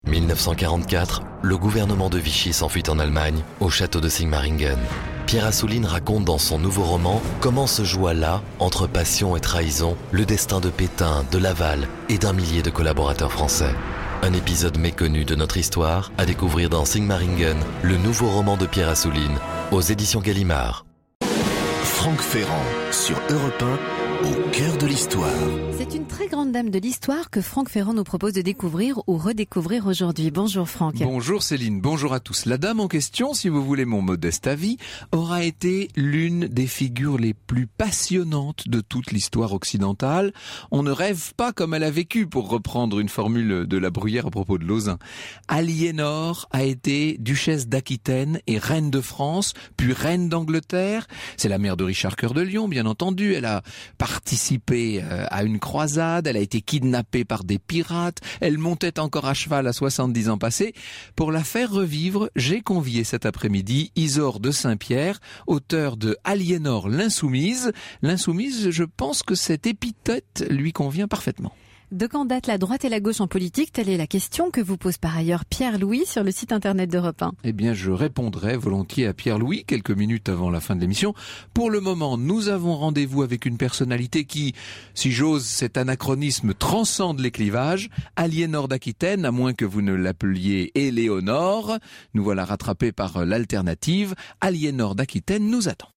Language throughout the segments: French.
1944, le gouvernement de Vichy s'enfuit en Allemagne, au château de Sigmaringen. Pierre Assouline raconte dans son nouveau roman comment se joua là, entre passion et trahison, le destin de Pétain, de Laval et d'un millier de collaborateurs français. Un épisode méconnu de notre histoire à découvrir dans Sigmaringen, le nouveau roman de Pierre Assouline, aux éditions Gallimard. Franck Ferrand, sur Europe 1, au cœur de l'histoire. C'est une très grande dame de l'histoire que Franck Ferrand nous propose de découvrir ou redécouvrir aujourd'hui. Bonjour Franck. Bonjour Céline, bonjour à tous. La dame en question, si vous voulez mon modeste avis, aura été l'une des figures les plus passionnantes de toute l'histoire occidentale. On ne rêve pas comme elle a vécu, pour reprendre une formule de La Bruyère à propos de Lauzun. Aliénor a été duchesse d'Aquitaine et reine de France, puis reine d'Angleterre. C'est la mère de Richard Cœur de Lion, bien entendu. Elle a participé à une croisade, elle a été kidnappée par des pirates, elle montait encore à cheval à 70 ans passés. Pour la faire revivre, j'ai convié cet après-midi Isaure de Saint-Pierre, auteur de Aliénor l'Insoumise. L'Insoumise, je pense que cette épithète lui convient parfaitement. De quand date la droite et la gauche en politique? Telle est la question que vous pose par ailleurs Pierre-Louis sur le site internet d'Europe 1. Eh bien, je répondrai volontiers à Pierre-Louis quelques minutes avant la fin de l'émission. Pour le moment, nous avons rendez-vous avec une personnalité qui, si j'ose cet anachronisme, transcende les clivages. Aliénor d'Aquitaine, à moins que vous ne l'appeliez Éléonore. Nous voilà rattrapés par l'alternative. Aliénor d'Aquitaine nous attend.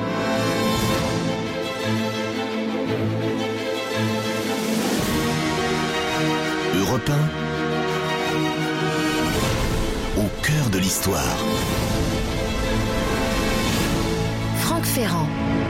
Europe 1, au cœur de l'histoire. Franck Ferrand.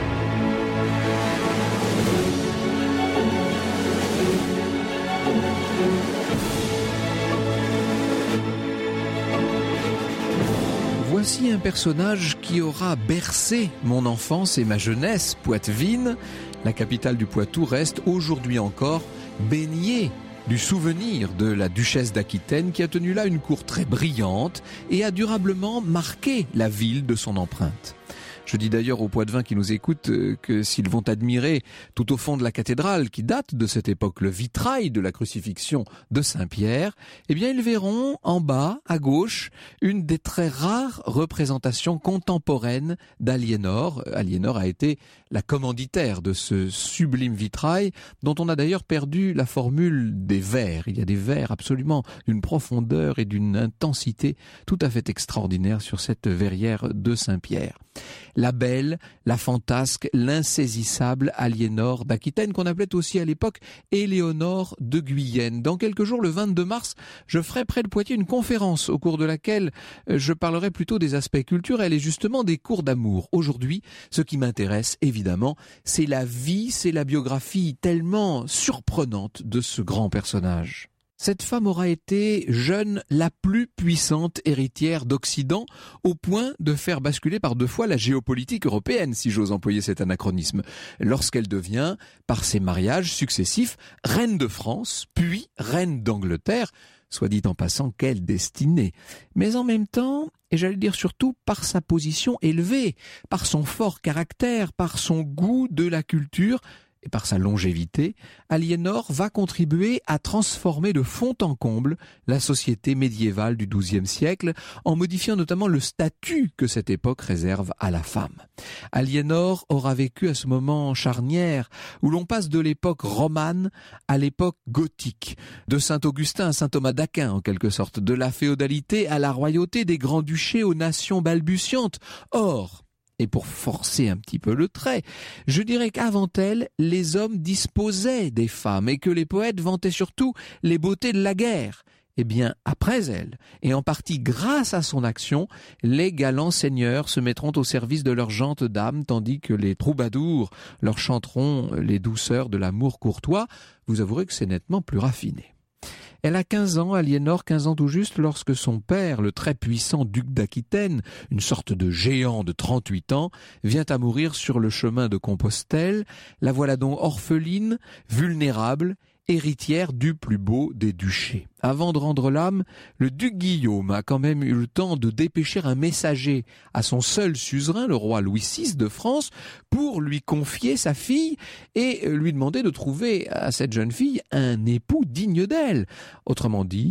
Voici un personnage qui aura bercé mon enfance et ma jeunesse. Poitevine, la capitale du Poitou, reste aujourd'hui encore baignée du souvenir de la duchesse d'Aquitaine qui a tenu là une cour très brillante et a durablement marqué la ville de son empreinte. Je dis d'ailleurs aux Poitevins qui nous écoutent que s'ils vont admirer tout au fond de la cathédrale, qui date de cette époque, le vitrail de la crucifixion de Saint-Pierre, eh bien ils verront en bas, à gauche, une des très rares représentations contemporaines d'Aliénor. Aliénor a été la commanditaire de ce sublime vitrail, dont on a d'ailleurs perdu la formule des vers. Il y a des vers absolument d'une profondeur et d'une intensité tout à fait extraordinaire sur cette verrière de Saint-Pierre. La belle, la fantasque, l'insaisissable Aliénor d'Aquitaine, qu'on appelait aussi à l'époque Éléonore de Guyenne. Dans quelques jours, le 22 mars, je ferai près de Poitiers une conférence au cours de laquelle je parlerai plutôt des aspects culturels et justement des cours d'amour. Aujourd'hui, ce qui m'intéresse évidemment, c'est la vie, c'est la biographie tellement surprenante de ce grand personnage. Cette femme aura été jeune la plus puissante héritière d'Occident, au point de faire basculer par 2 fois la géopolitique européenne, si j'ose employer cet anachronisme, lorsqu'elle devient, par ses mariages successifs, reine de France, puis reine d'Angleterre. Soit dit en passant, quelle destinée. Mais en même temps, et j'allais dire surtout par sa position élevée, par son fort caractère, par son goût de la culture, et par sa longévité, Aliénor va contribuer à transformer de fond en comble la société médiévale du XIIe siècle, en modifiant notamment le statut que cette époque réserve à la femme. Aliénor aura vécu à ce moment charnière, où l'on passe de l'époque romane à l'époque gothique, de Saint-Augustin à Saint-Thomas d'Aquin en quelque sorte, de la féodalité à la royauté, des grands-duchés aux nations balbutiantes. Or, et pour forcer un petit peu le trait, je dirais qu'avant elle, les hommes disposaient des femmes et que les poètes vantaient surtout les beautés de la guerre. Eh bien, après elle, et en partie grâce à son action, les galants seigneurs se mettront au service de leurs gentes dames, tandis que les troubadours leur chanteront les douceurs de l'amour courtois. Vous avouerez que c'est nettement plus raffiné. Elle a 15 ans, Aliénor, 15 ans tout juste, lorsque son père, le très puissant duc d'Aquitaine, une sorte de géant de 38 ans, vient à mourir sur le chemin de Compostelle. La voilà donc orpheline, vulnérable, héritière du plus beau des duchés. Avant de rendre l'âme, le duc Guillaume a quand même eu le temps de dépêcher un messager à son seul suzerain, le roi Louis VI de France, pour lui confier sa fille et lui demander de trouver à cette jeune fille un époux digne d'elle. Autrement dit,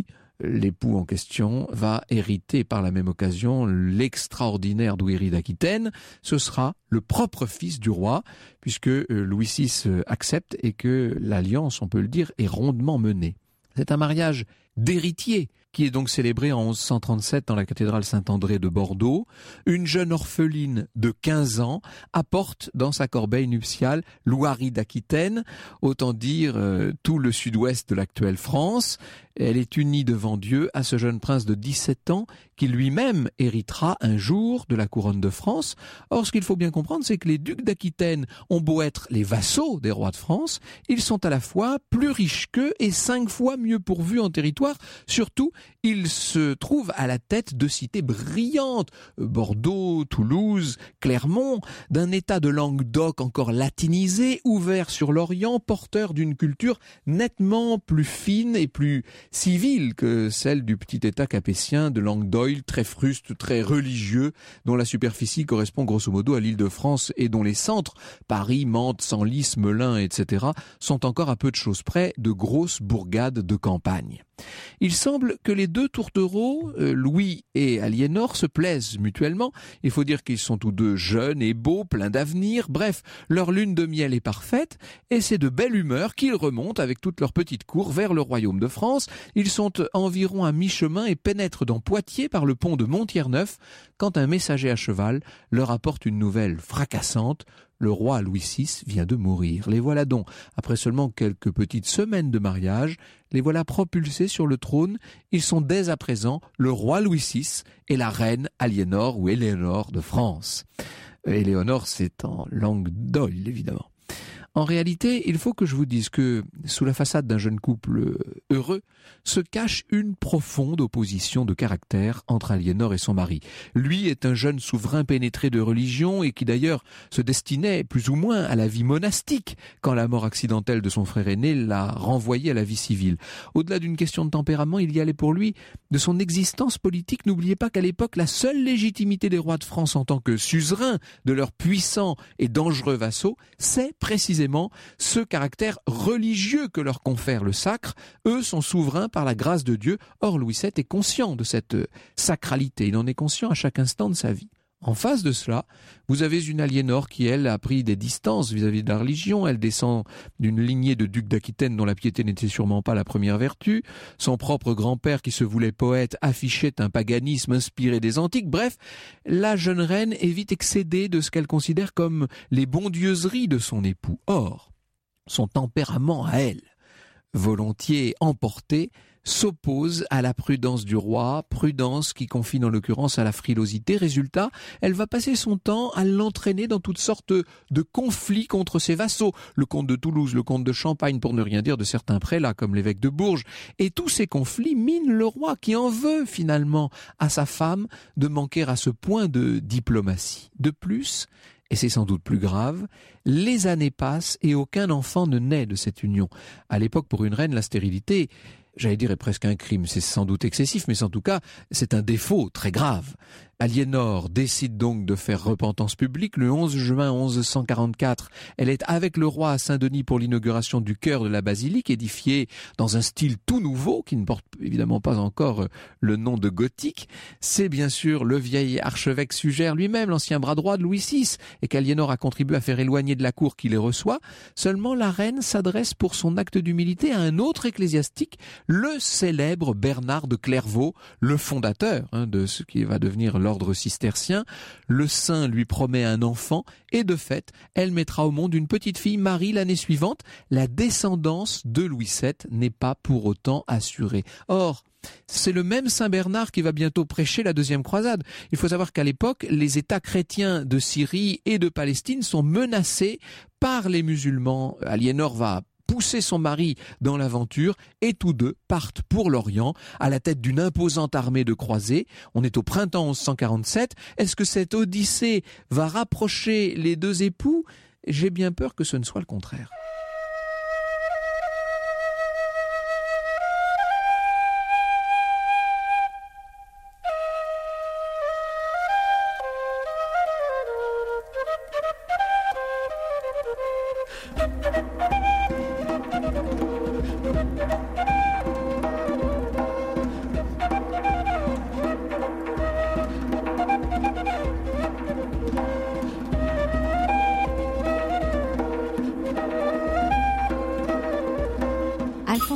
l'époux en question va hériter par la même occasion l'extraordinaire douairie d'Aquitaine. Ce sera le propre fils du roi, puisque Louis VI accepte et que l'alliance, on peut le dire, est rondement menée. C'est un mariage d'héritiers qui est donc célébré en 1137 dans la cathédrale Saint-André de Bordeaux. Une jeune orpheline de 15 ans apporte dans sa corbeille nuptiale l'ouarie d'Aquitaine, autant dire tout le sud-ouest de l'actuelle France. Elle est unie devant Dieu à ce jeune prince de 17 ans qui lui-même héritera un jour de la couronne de France. Or, ce qu'il faut bien comprendre, c'est que les ducs d'Aquitaine ont beau être les vassaux des rois de France, ils sont à la fois plus riches qu'eux et 5 fois mieux pourvus en territoire. Surtout, ils se trouvent à la tête de cités brillantes, Bordeaux, Toulouse, Clermont, d'un état de Languedoc encore latinisé, ouvert sur l'Orient, porteur d'une culture nettement plus fine et plus civile que celle du petit état capétien de Languedoil, très fruste, très religieux, dont la superficie correspond grosso modo à l'Île-de-France et dont les centres, Paris, Mantes, Senlis, Melun, etc., sont encore à peu de choses près de grosses bourgades de campagne. Il semble que les deux tourtereaux, Louis et Aliénor, se plaisent mutuellement. Il faut dire qu'ils sont tous deux jeunes et beaux, pleins d'avenir. Bref, leur lune de miel est parfaite et c'est de belle humeur qu'ils remontent avec toute leur petite cour vers le royaume de France. Ils sont environ à mi-chemin et pénètrent dans Poitiers par le pont de Montier-Neuf quand un messager à cheval leur apporte une nouvelle fracassante. Le roi Louis VI vient de mourir. Les voilà donc, après seulement quelques petites semaines de mariage, les voilà propulsés sur le trône. Ils sont dès à présent le roi Louis VI et la reine Aliénor ou Éléonore de France. Éléonore, c'est en langue d'oïl, évidemment. En réalité, il faut que je vous dise que, sous la façade d'un jeune couple heureux, se cache une profonde opposition de caractère entre Aliénor et son mari. Lui est un jeune souverain pénétré de religion et qui d'ailleurs se destinait plus ou moins à la vie monastique quand la mort accidentelle de son frère aîné l'a renvoyé à la vie civile. Au-delà d'une question de tempérament, il y allait pour lui de son existence politique. N'oubliez pas qu'à l'époque, la seule légitimité des rois de France en tant que suzerains de leurs puissants et dangereux vassaux, c'est précisément ce caractère religieux que leur confère le sacre. Eux sont souverains par la grâce de Dieu. Or, Louis VII est conscient de cette sacralité. Il en est conscient à chaque instant de sa vie. En face de cela, vous avez une Aliénor qui, elle, a pris des distances vis-à-vis de la religion. Elle descend d'une lignée de ducs d'Aquitaine dont la piété n'était sûrement pas la première vertu. Son propre grand-père, qui se voulait poète, affichait un paganisme inspiré des antiques. Bref, la jeune reine est vite excédée de ce qu'elle considère comme les bondieuseries de son époux. Or, son tempérament à elle, volontiers emporté, s'oppose à la prudence du roi, prudence qui confine en l'occurrence à la frilosité. Résultat, elle va passer son temps à l'entraîner dans toutes sortes de conflits contre ses vassaux. Le comte de Toulouse, le comte de Champagne, pour ne rien dire de certains prélats comme l'évêque de Bourges. Et tous ces conflits minent le roi qui en veut finalement à sa femme de manquer à ce point de diplomatie. De plus, et c'est sans doute plus grave, les années passent et aucun enfant ne naît de cette union. À l'époque, pour une reine, la stérilité, j'allais dire, est presque un crime. C'est sans doute excessif, mais en tout cas, c'est un défaut très grave. Aliénor décide donc de faire repentance publique. Le 11 juin 1144, elle est avec le roi à Saint-Denis pour l'inauguration du chœur de la basilique, édifié dans un style tout nouveau, qui ne porte évidemment pas encore le nom de gothique. C'est bien sûr le vieil archevêque Sugère lui-même, l'ancien bras droit de Louis VI, et qu'Aliénor a contribué à faire éloigner de la cour qui les reçoit. Seulement la reine s'adresse pour son acte d'humilité à un autre ecclésiastique, le célèbre Bernard de Clairvaux, le fondateur de ce qui va devenir l'ordre cistercien. Le saint lui promet un enfant et de fait, elle mettra au monde une petite fille, Marie, l'année suivante. La descendance de Louis VII n'est pas pour autant assurée. Or, c'est le même Saint Bernard qui va bientôt prêcher la deuxième croisade. Il faut savoir qu'à l'époque, les États chrétiens de Syrie et de Palestine sont menacés par les musulmans. Aliénor va pousser son mari dans l'aventure et tous deux partent pour l'Orient à la tête d'une imposante armée de croisés. On est au printemps 1147. Est-ce que cette odyssée va rapprocher les deux époux ? J'ai bien peur que ce ne soit le contraire.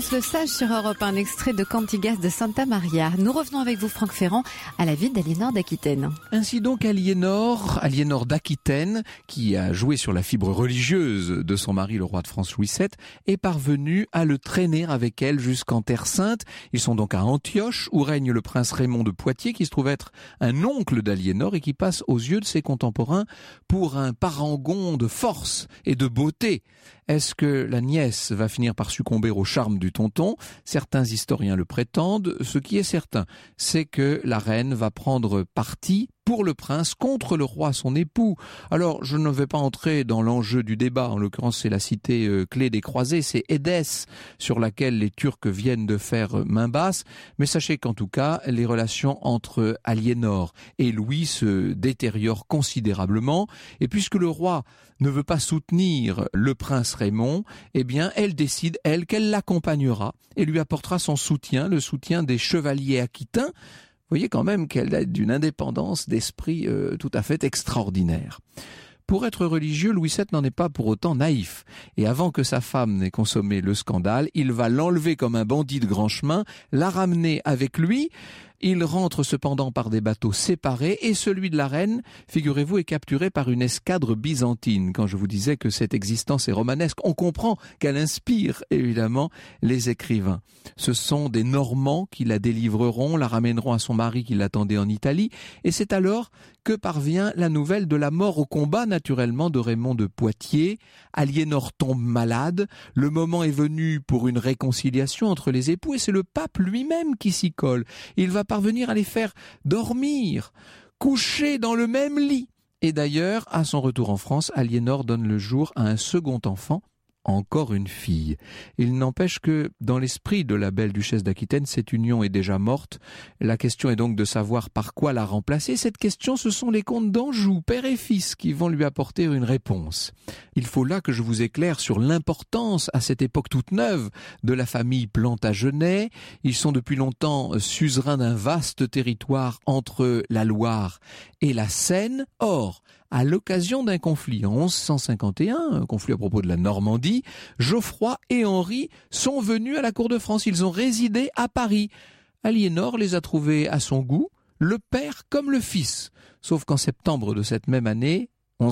Alphonse Le Sage sur Europe 1, un extrait de Cantigas de Santa Maria. Nous revenons avec vous, Franck Ferrand, à la vie d'Aliénor d'Aquitaine. Ainsi donc Aliénor d'Aquitaine, qui a joué sur la fibre religieuse de son mari, le roi de France Louis VII, est parvenue à le traîner avec elle jusqu'en Terre Sainte. Ils sont donc à Antioche, où règne le prince Raymond de Poitiers, qui se trouve être un oncle d'Aliénor et qui passe aux yeux de ses contemporains pour un parangon de force et de beauté. Est-ce que la nièce va finir par succomber au charme du tonton ? Certains historiens le prétendent. Ce qui est certain, c'est que la reine va prendre parti pour le prince contre le roi, son époux. Alors, je ne vais pas entrer dans l'enjeu du débat. En l'occurrence, c'est la cité clé des croisés, c'est Édesse, sur laquelle les Turcs viennent de faire main basse. Mais sachez qu'en tout cas, les relations entre Aliénor et Louis se détériorent considérablement. Et puisque le roi ne veut pas soutenir le prince Raymond, eh bien, elle décide, qu'elle l'accompagnera et lui apportera son soutien, le soutien des chevaliers aquitains. Vous voyez quand même qu'elle a d'une indépendance d'esprit tout à fait extraordinaire. Pour être religieux, Louis VII n'en est pas pour autant naïf. Et avant que sa femme n'ait consommé le scandale, il va l'enlever comme un bandit de grand chemin, la ramener avec lui. Il rentre cependant par des bateaux séparés et celui de la reine, figurez-vous, est capturé par une escadre byzantine. Quand je vous disais que cette existence est romanesque, on comprend qu'elle inspire évidemment les écrivains. Ce sont des Normands qui la délivreront, la ramèneront à son mari qui l'attendait en Italie, et c'est alors que parvient la nouvelle de la mort au combat, naturellement, de Raymond de Poitiers. Aliénor tombe malade, le moment est venu pour une réconciliation entre les époux, et c'est le pape lui-même qui s'y colle. Il va parvenir à les faire dormir, coucher dans le même lit. Et d'ailleurs, à son retour en France, Aliénor donne le jour à un second enfant, encore une fille. Il n'empêche que, dans l'esprit de la belle duchesse d'Aquitaine, cette union est déjà morte. La question est donc de savoir par quoi la remplacer. Cette question, ce sont les comtes d'Anjou, père et fils, qui vont lui apporter une réponse. Il faut là que je vous éclaire sur l'importance, à cette époque toute neuve, de la famille Plantagenet. Ils sont depuis longtemps suzerains d'un vaste territoire entre la Loire et la Seine. Or, à l'occasion d'un conflit en 1151, un conflit à propos de la Normandie, Geoffroy et Henri sont venus à la cour de France. Ils ont résidé à Paris. Aliénor les a trouvés à son goût, le père comme le fils. Sauf qu'en septembre de cette même année,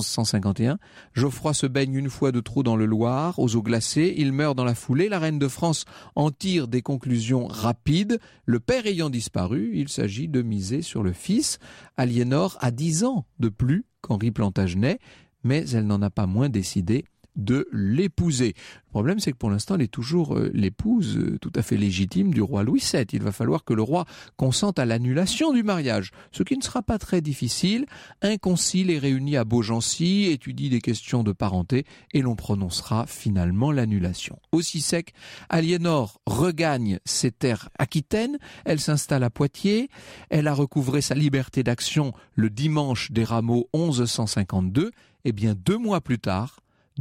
1151, Geoffroy se baigne une fois de trop dans le Loire, aux eaux glacées, il meurt dans la foulée, la reine de France en tire des conclusions rapides. Le père ayant disparu, il s'agit de miser sur le fils. Aliénor a 10 ans de plus qu'Henri Plantagenet, mais elle n'en a pas moins décidé de l'épouser. Le problème, c'est que pour l'instant, elle est toujours l'épouse tout à fait légitime du roi Louis VII. Il va falloir que le roi consente à l'annulation du mariage, ce qui ne sera pas très difficile. Un concile est réuni à Beaugency, étudie des questions de parenté et l'on prononcera finalement l'annulation. Aussi sec, Aliénor regagne ses terres aquitaines, elle s'installe à Poitiers, elle a recouvré sa liberté d'action le dimanche des Rameaux 1152, et bien 2 mois plus tard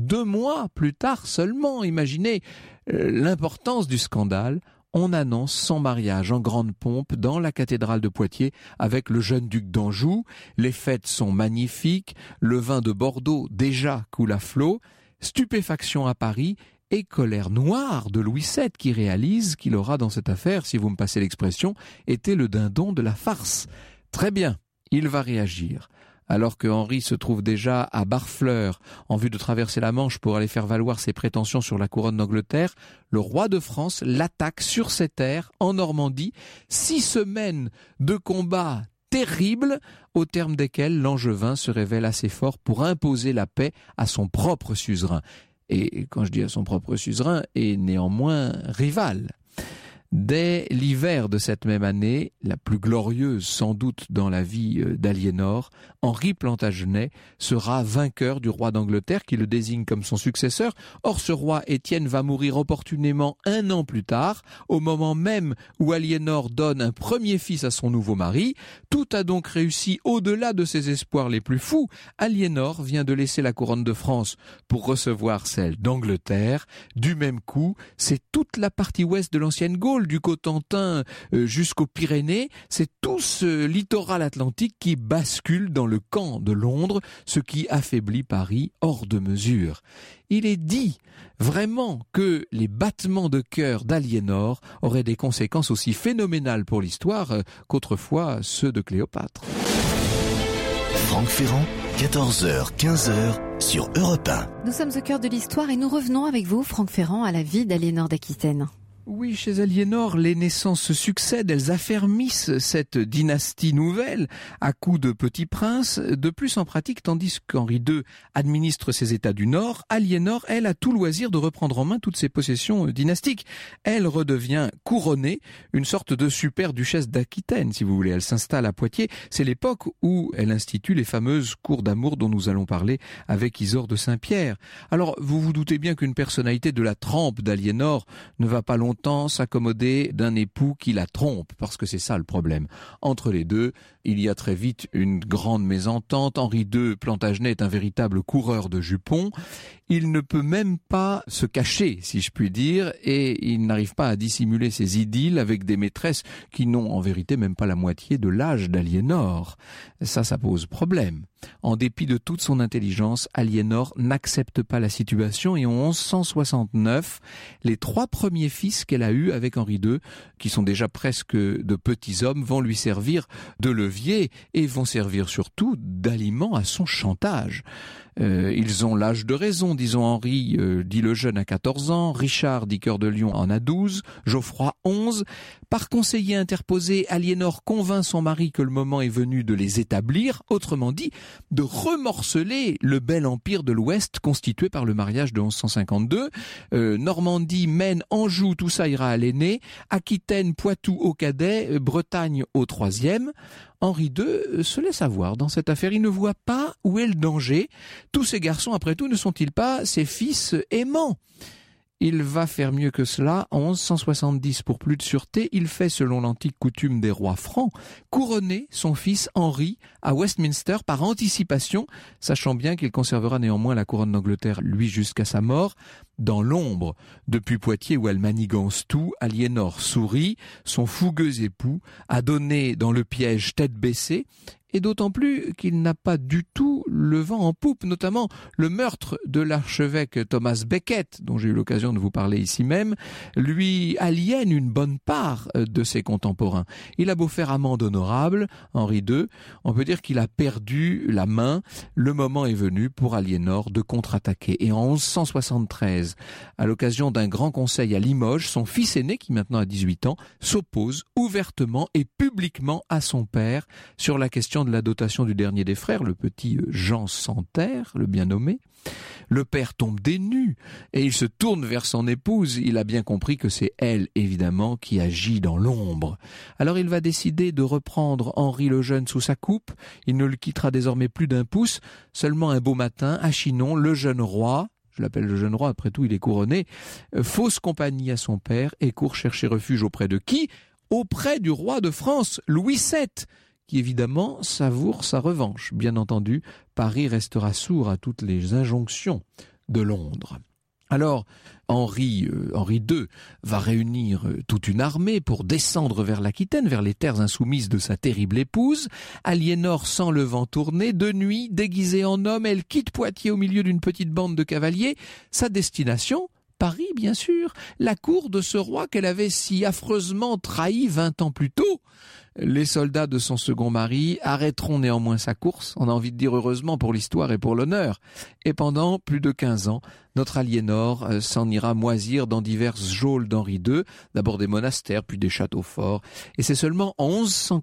seulement, imaginez l'importance du scandale, on annonce son mariage en grande pompe dans la cathédrale de Poitiers avec le jeune duc d'Anjou. Les fêtes sont magnifiques, le vin de Bordeaux déjà coule à flot, stupéfaction à Paris et colère noire de Louis VII qui réalise qu'il aura dans cette affaire, si vous me passez l'expression, été le dindon de la farce. Très bien, il va réagir. Alors que Henri se trouve déjà à Barfleur en vue de traverser la Manche pour aller faire valoir ses prétentions sur la couronne d'Angleterre, le roi de France l'attaque sur ses terres en Normandie. 6 semaines de combats terribles au terme desquels l'Angevin se révèle assez fort pour imposer la paix à son propre suzerain. Et quand je dis à son propre suzerain, est néanmoins rival. Dès l'hiver de cette même année, la plus glorieuse sans doute dans la vie d'Aliénor, Henri Plantagenet sera vainqueur du roi d'Angleterre qui le désigne comme son successeur. Or ce roi Étienne va mourir opportunément 1 an plus tard, au moment même où Aliénor donne un premier fils à son nouveau mari. Tout a donc réussi au-delà de ses espoirs les plus fous. Aliénor vient de laisser la couronne de France pour recevoir celle d'Angleterre. Du même coup, c'est toute la partie ouest de l'ancienne Gaule Tyrol, du Cotentin jusqu'aux Pyrénées, c'est tout ce littoral atlantique qui bascule dans le camp de Londres, ce qui affaiblit Paris hors de mesure. Il est dit vraiment que les battements de cœur d'Aliénor auraient des conséquences aussi phénoménales pour l'histoire qu'autrefois ceux de Cléopâtre. Franck Ferrand, 14h, 15h sur Europe 1. Nous sommes au cœur de l'histoire et nous revenons avec vous, Franck Ferrand, à la vie d'Aliénor d'Aquitaine. Oui, chez Aliénor, les naissances se succèdent, elles affermissent cette dynastie nouvelle à coups de petits princes. De plus en pratique, tandis qu'Henri II administre ses États du Nord, Aliénor, elle, a tout loisir de reprendre en main toutes ses possessions dynastiques. Elle redevient couronnée, une sorte de super-duchesse d'Aquitaine, si vous voulez. Elle s'installe à Poitiers. C'est l'époque où elle institue les fameuses cours d'amour dont nous allons parler avec Isaure de Saint-Pierre. Alors, vous vous doutez bien qu'une personnalité de la trempe d'Aliénor ne va pas longtemps s'accommoder d'un époux qui la trompe, parce que c'est ça le problème. Entre les deux, il y a très vite une grande mésentente. Henri II Plantagenet est un véritable coureur de jupons. Il ne peut même pas se cacher, si je puis dire, et il n'arrive pas à dissimuler ses idylles avec des maîtresses qui n'ont en vérité même pas la moitié de l'âge d'Aliénor. Ça pose problème. En dépit de toute son intelligence, Aliénor n'accepte pas la situation et en 1169, les 3 premiers fils qu'elle a eus avec Henri II, qui sont déjà presque de petits hommes, vont lui servir de levier et vont servir surtout d'aliment à son chantage. Ils ont l'âge de raison, disons. Henri, dit le jeune, à 14 ans, Richard, dit Cœur de Lion, en a 12, Geoffroy 11. Par conseiller interposé, Aliénor convainc son mari que le moment est venu de les établir, autrement dit, de remorceler le bel empire de l'Ouest constitué par le mariage de 1152. Normandie, Maine, Anjou, tout ça ira à l'aîné, Aquitaine, Poitou au cadet, Bretagne au 3e. Henri II se laisse avoir dans cette affaire. Il ne voit pas où est le danger. Tous ces garçons, après tout, ne sont-ils pas ses fils aimants ? Il va faire mieux que cela. En 1170, pour plus de sûreté, il fait, selon l'antique coutume des rois francs, couronner son fils Henri à Westminster par anticipation, sachant bien qu'il conservera néanmoins la couronne d'Angleterre, lui, jusqu'à sa mort. Dans l'ombre, depuis Poitiers où elle manigance tout, Aliénor sourit, son fougueux époux a donné dans le piège tête baissée, et d'autant plus qu'il n'a pas du tout le vent en poupe, notamment le meurtre de l'archevêque Thomas Becket, dont j'ai eu l'occasion de vous parler ici même, lui aliène une bonne part de ses contemporains. Il a beau faire amende honorable, Henri II, on peut dire qu'il a perdu la main. Le moment est venu pour Aliénor de contre-attaquer. Et en 1173, à l'occasion d'un grand conseil à Limoges, son fils aîné, qui maintenant a 18 ans, s'oppose ouvertement et publiquement à son père sur la question de la dotation du dernier des frères, le petit Jean Santerre, le bien nommé. Le père tombe des nues et il se tourne vers son épouse. Il a bien compris que c'est elle, évidemment, qui agit dans l'ombre. Alors il va décider de reprendre Henri le Jeune sous sa coupe. Il ne le quittera désormais plus d'un pouce. Seulement un beau matin, à Chinon, le jeune roi, je l'appelle le jeune roi, après tout il est couronné, fausse compagnie à son père et court chercher refuge auprès de qui ? Auprès du roi de France, Louis VII, qui évidemment savoure sa revanche. Bien entendu, Paris restera sourd à toutes les injonctions de Londres. Alors, Henri II va réunir toute une armée pour descendre vers l'Aquitaine, vers les terres insoumises de sa terrible épouse. Aliénor sent le vent tourner. De nuit, déguisée en homme, elle quitte Poitiers au milieu d'une petite bande de cavaliers. Sa destination ? Paris, bien sûr, la cour de ce roi qu'elle avait si affreusement trahi 20 ans plus tôt. Les soldats de son second mari arrêteront néanmoins sa course, on a envie de dire heureusement pour l'histoire et pour l'honneur. Et pendant plus de 15 ans, notre Aliénor s'en ira moisir dans diverses geôles d'Henri II, d'abord des monastères, puis des châteaux forts. Et c'est seulement en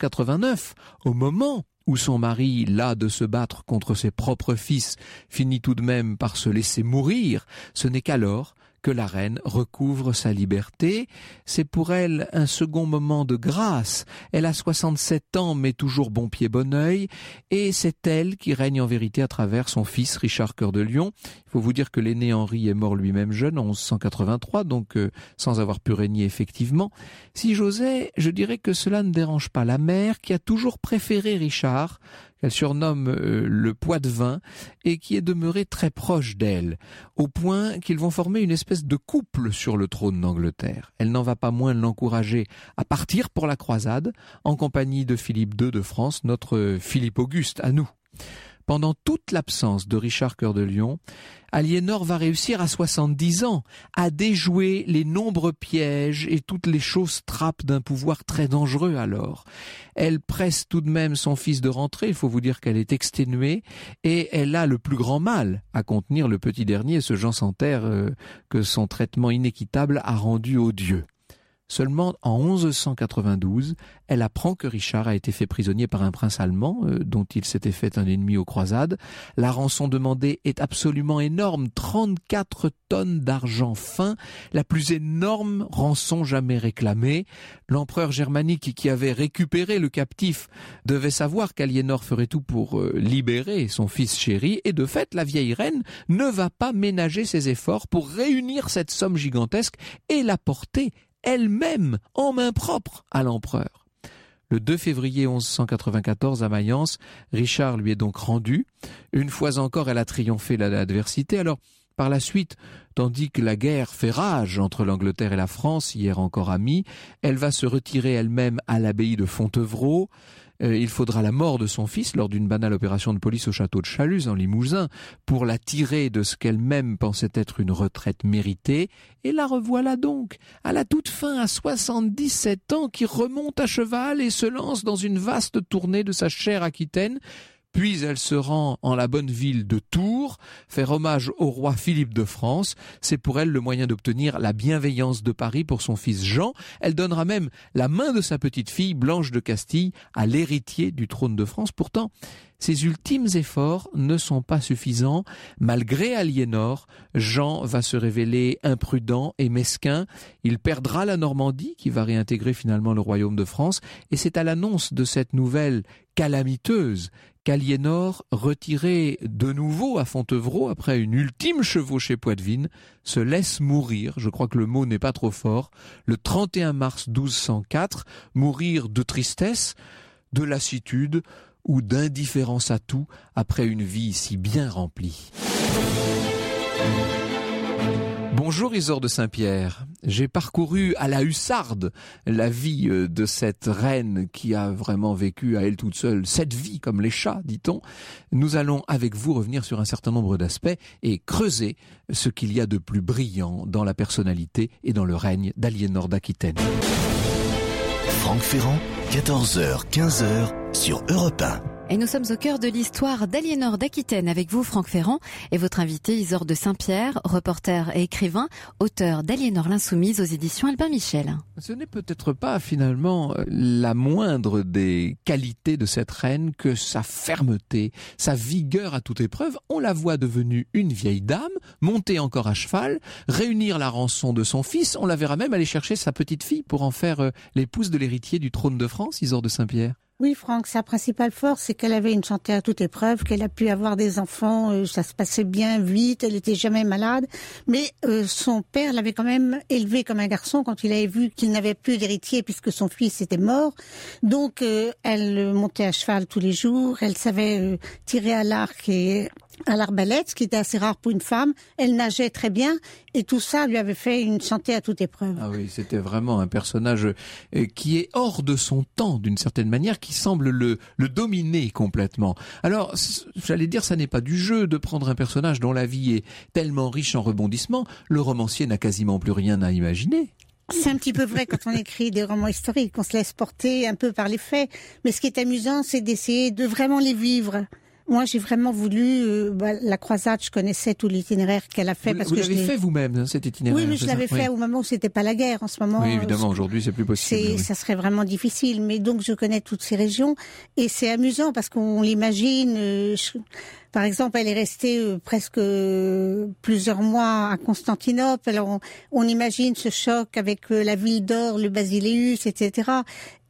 1189, au moment où son mari, las de se battre contre ses propres fils, finit tout de même par se laisser mourir, ce n'est qu'alors que la reine recouvre sa liberté. C'est pour elle un second moment de grâce. Elle a 67 ans, mais toujours bon pied, bon œil, et c'est elle qui règne en vérité à travers son fils Richard Cœur de Lion. Il faut vous dire que l'aîné Henri est mort lui-même jeune, en 1183, donc sans avoir pu régner effectivement. Si j'osais, je dirais que cela ne dérange pas la mère, qui a toujours préféré Richard, qu'elle surnomme le Poitevin et qui est demeuré très proche d'elle, au point qu'ils vont former une espèce de couple sur le trône d'Angleterre. Elle n'en va pas moins l'encourager à partir pour la croisade en compagnie de Philippe II de France, notre Philippe Auguste à nous. Pendant toute l'absence de Richard Cœur de Lion, Aliénor va réussir à 70 ans à déjouer les nombreux pièges et toutes les choses trappes d'un pouvoir très dangereux alors. Elle presse tout de même son fils de rentrer, il faut vous dire qu'elle est exténuée, et elle a le plus grand mal à contenir le petit dernier, ce Jean sans terre que son traitement inéquitable a rendu odieux. Seulement en 1192, elle apprend que Richard a été fait prisonnier par un prince allemand dont il s'était fait un ennemi aux croisades. La rançon demandée est absolument énorme, 34 tonnes d'argent fin, la plus énorme rançon jamais réclamée. L'empereur germanique qui avait récupéré le captif devait savoir qu'Aliénor ferait tout pour libérer son fils chéri et de fait la vieille reine ne va pas ménager ses efforts pour réunir cette somme gigantesque et la porter elle-même en main propre à l'empereur. Le 2 février 1194 à Mayence, Richard lui est donc rendu. Une fois encore, elle a triomphé l'adversité. Alors, par la suite, tandis que la guerre fait rage entre l'Angleterre et la France, hier encore amies, elle va se retirer elle-même à l'abbaye de Fontevraud. Il faudra la mort de son fils lors d'une banale opération de police au château de Chaluz en Limousin pour la tirer de ce qu'elle-même pensait être une retraite méritée. Et la revoilà donc, à la toute fin, à 77 ans, qui remonte à cheval et se lance dans une vaste tournée de sa chère Aquitaine. Puis elle se rend en la bonne ville de Tours, faire hommage au roi Philippe de France. C'est pour elle le moyen d'obtenir la bienveillance de Paris pour son fils Jean. Elle donnera même la main de sa petite fille Blanche de Castille à l'héritier du trône de France. Pourtant, ces ultimes efforts ne sont pas suffisants. Malgré Aliénor, Jean va se révéler imprudent et mesquin. Il perdra la Normandie, qui va réintégrer finalement le royaume de France. Et c'est à l'annonce de cette nouvelle calamiteuse qu'Aliénor, retirée de nouveau à Fontevraud après une ultime chevauchée poitevine, se laisse mourir, je crois que le mot n'est pas trop fort, le 31 mars 1204, mourir de tristesse, de lassitude ou d'indifférence à tout après une vie si bien remplie. Bonjour Isidore de Saint-Pierre. J'ai parcouru à la hussarde la vie de cette reine qui a vraiment vécu à elle toute seule cette vie comme les chats, dit-on. Nous allons avec vous revenir sur un certain nombre d'aspects et creuser ce qu'il y a de plus brillant dans la personnalité et dans le règne d'Aliénor d'Aquitaine. Franck Ferrand, 14h, 15h sur Europe 1. Et nous sommes au cœur de l'histoire d'Aliénor d'Aquitaine avec vous, Franck Ferrand, et votre invité Isidore de Saint-Pierre, reporter et écrivain, auteur d'Aliénor l'Insoumise aux éditions Albin Michel. Ce n'est peut-être pas finalement la moindre des qualités de cette reine que sa fermeté, sa vigueur à toute épreuve. On la voit devenue une vieille dame, montée encore à cheval, réunir la rançon de son fils. On la verra même aller chercher sa petite fille pour en faire l'épouse de l'héritier du trône de France, Isidore de Saint-Pierre. Oui, Franck, sa principale force, c'est qu'elle avait une santé à toute épreuve, qu'elle a pu avoir des enfants, ça se passait bien vite, elle n'était jamais malade. Mais son père l'avait quand même élevé comme un garçon quand il avait vu qu'il n'avait plus d'héritier puisque son fils était mort. Donc, elle montait à cheval tous les jours, elle savait tirer à l'arc et à l'arbalète, ce qui était assez rare pour une femme. Elle nageait très bien et tout ça lui avait fait une santé à toute épreuve. Ah oui, c'était vraiment un personnage qui est hors de son temps d'une certaine manière, qui semble le dominer complètement. Alors, j'allais dire, ça n'est pas du jeu de prendre un personnage dont la vie est tellement riche en rebondissements. Le romancier n'a quasiment plus rien à imaginer. C'est un petit peu vrai quand on écrit des romans historiques, on se laisse porter un peu par les faits. Mais ce qui est amusant, c'est d'essayer de vraiment les vivre. Moi, j'ai vraiment voulu la croisade. Je connaissais tout l'itinéraire qu'elle a fait. Vous l'avez fait vous-même, cet itinéraire? Oui, mais je l'avais fait au moment où c'était pas la guerre. En ce moment, oui, évidemment, aujourd'hui, c'est plus possible. Ça serait vraiment difficile. Mais donc, je connais toutes ces régions et c'est amusant parce qu'on l'imagine. Par exemple, elle est restée presque plusieurs mois à Constantinople. Alors, on imagine ce choc avec la ville d'or, le Basileus, etc.